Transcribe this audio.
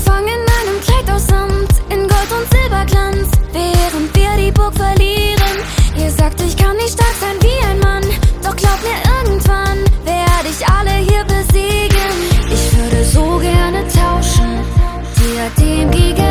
gefangen in einem Kleid aus Samt, in Gold und Silberglanz, während wir die Burg verlieren. Ihr sagt, ich kann nicht stark sein wie ein Mann, doch glaubt mir, irgendwann werde ich alle hier besiegen. Ich würde so gerne tauschen, Diadem gegen